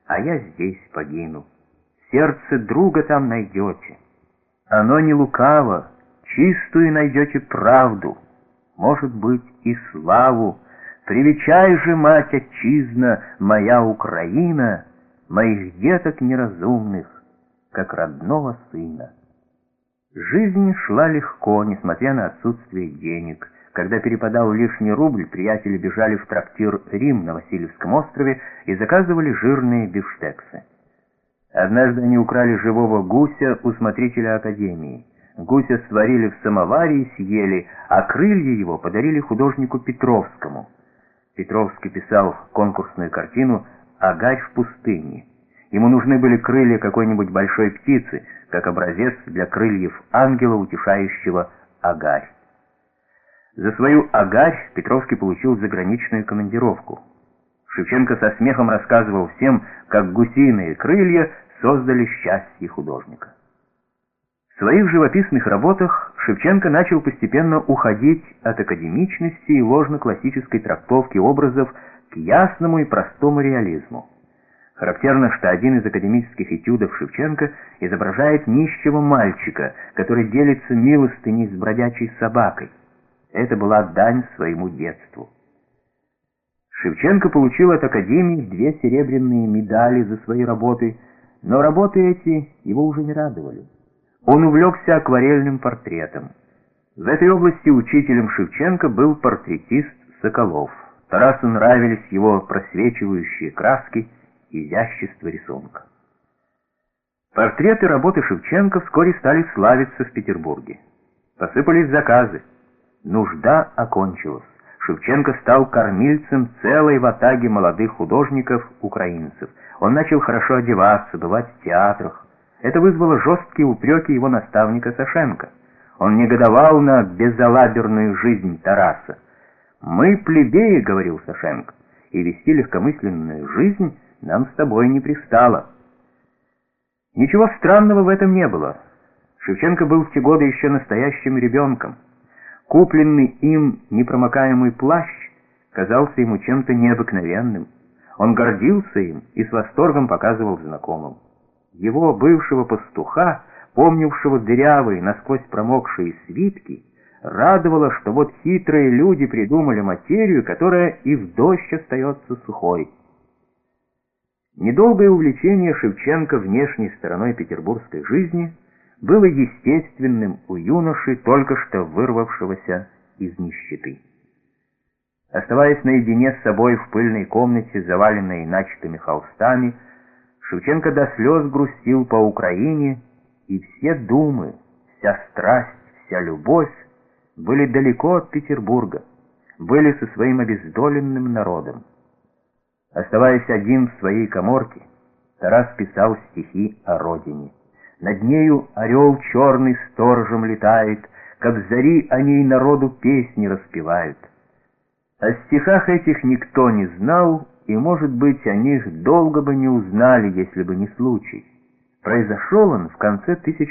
а я здесь погину. Сердце друга там найдете. Оно не лукаво, чистую найдете правду, может быть, и славу. Привечай же, мать отчизна, моя Украина, моих деток неразумных, как родного сына. Жизнь шла легко, несмотря на отсутствие денег. Когда перепадал лишний рубль, приятели бежали в трактир «Рим» на Васильевском острове и заказывали жирные бифштексы. Однажды они украли живого гуся у смотрителя академии. Гуся сварили в самоваре и съели, а крылья его подарили художнику Петровскому. Петровский писал конкурсную картину «Агарь в пустыне». Ему нужны были крылья какой-нибудь большой птицы, как образец для крыльев ангела, утешающего Агарь. За свою Агарь Петровский получил заграничную командировку. Шевченко со смехом рассказывал всем, как гусиные крылья создали счастье художника. В своих живописных работах Шевченко начал постепенно уходить от академичности и ложно-классической трактовки образов к ясному и простому реализму. Характерно, что один из академических этюдов Шевченко изображает нищего мальчика, который делится милостыней с бродячей собакой. Это была дань своему детству. Шевченко получил от Академии 2 серебряные медали за свои работы, но работы эти его уже не радовали. Он увлекся акварельным портретом. В этой области учителем Шевченко был портретист Соколов. Тарасу нравились его просвечивающие краски, изящество рисунка. Портреты работы Шевченко вскоре стали славиться в Петербурге. Посыпались заказы. Нужда окончилась. Шевченко стал кормильцем целой ватаги молодых художников-украинцев. Он начал хорошо одеваться, бывать в театрах. Это вызвало жесткие упреки его наставника Сашенко. Он негодовал на безалаберную жизнь Тараса. «Мы плебеи», — говорил Сашенко, — «и вести легкомысленную жизнь нам с тобой не пристало». Ничего странного в этом не было. Шевченко был в те годы еще настоящим ребенком. Купленный им непромокаемый плащ казался ему чем-то необыкновенным. Он гордился им и с восторгом показывал знакомым. Его бывшего пастуха, помнившего дырявые, насквозь промокшие свитки, радовало, что вот хитрые люди придумали материю, которая и в дождь остается сухой. Недолгое увлечение Шевченко внешней стороной петербургской жизни было естественным у юноши, только что вырвавшегося из нищеты. Оставаясь наедине с собой в пыльной комнате, заваленной начатыми холстами, Шевченко до слез грустил по Украине, и все думы, вся страсть, вся любовь были далеко от Петербурга, были со своим обездоленным народом. Оставаясь один в своей каморке, Тарас писал стихи о родине. Над нею орел черный сторожем летает, как в зари о ней народу песни распевают. О стихах этих никто не знал, и, может быть, о них долго бы не узнали, если бы не случай. Произошел он в конце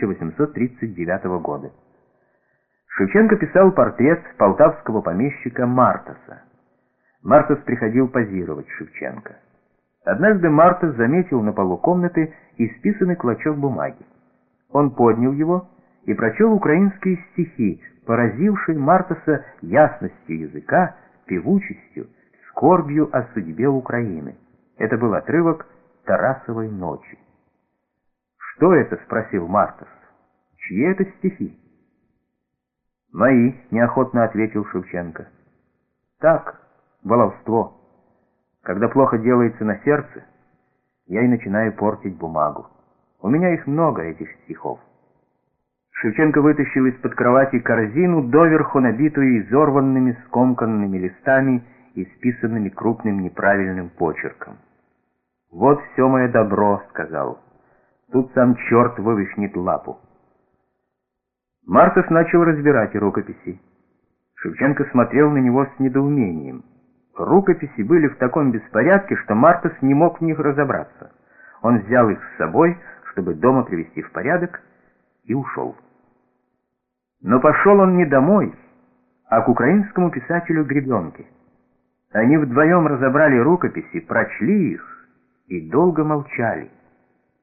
1839 года. Шевченко писал портрет полтавского помещика Мартаса. Мартас приходил позировать Шевченко. Однажды Мартас заметил на полу комнаты исписанный клочок бумаги. Он поднял его и прочел украинские стихи, поразившие Мартаса ясностью языка, певучестью, скорбью о судьбе Украины. Это был отрывок «Тарасовой ночи». «Что это?» — спросил Мартас. «Чьи это стихи?» «Мои», — неохотно ответил Шевченко. «Так, баловство. Когда плохо делается на сердце, я и начинаю портить бумагу. У меня их много, этих стихов». Шевченко вытащил из-под кровати корзину, доверху набитую изорванными скомканными листами, исписанными крупным неправильным почерком. «Вот все мое добро», — сказал. «Тут сам черт вывихнет лапу». Мартас начал разбирать рукописи. Шевченко смотрел на него с недоумением. Рукописи были в таком беспорядке, что Мартас не мог в них разобраться. Он взял их с собой, чтобы дома привести в порядок, и ушел. Но пошел он не домой, а к украинскому писателю Гребенке. Они вдвоем разобрали рукописи, прочли их и долго молчали.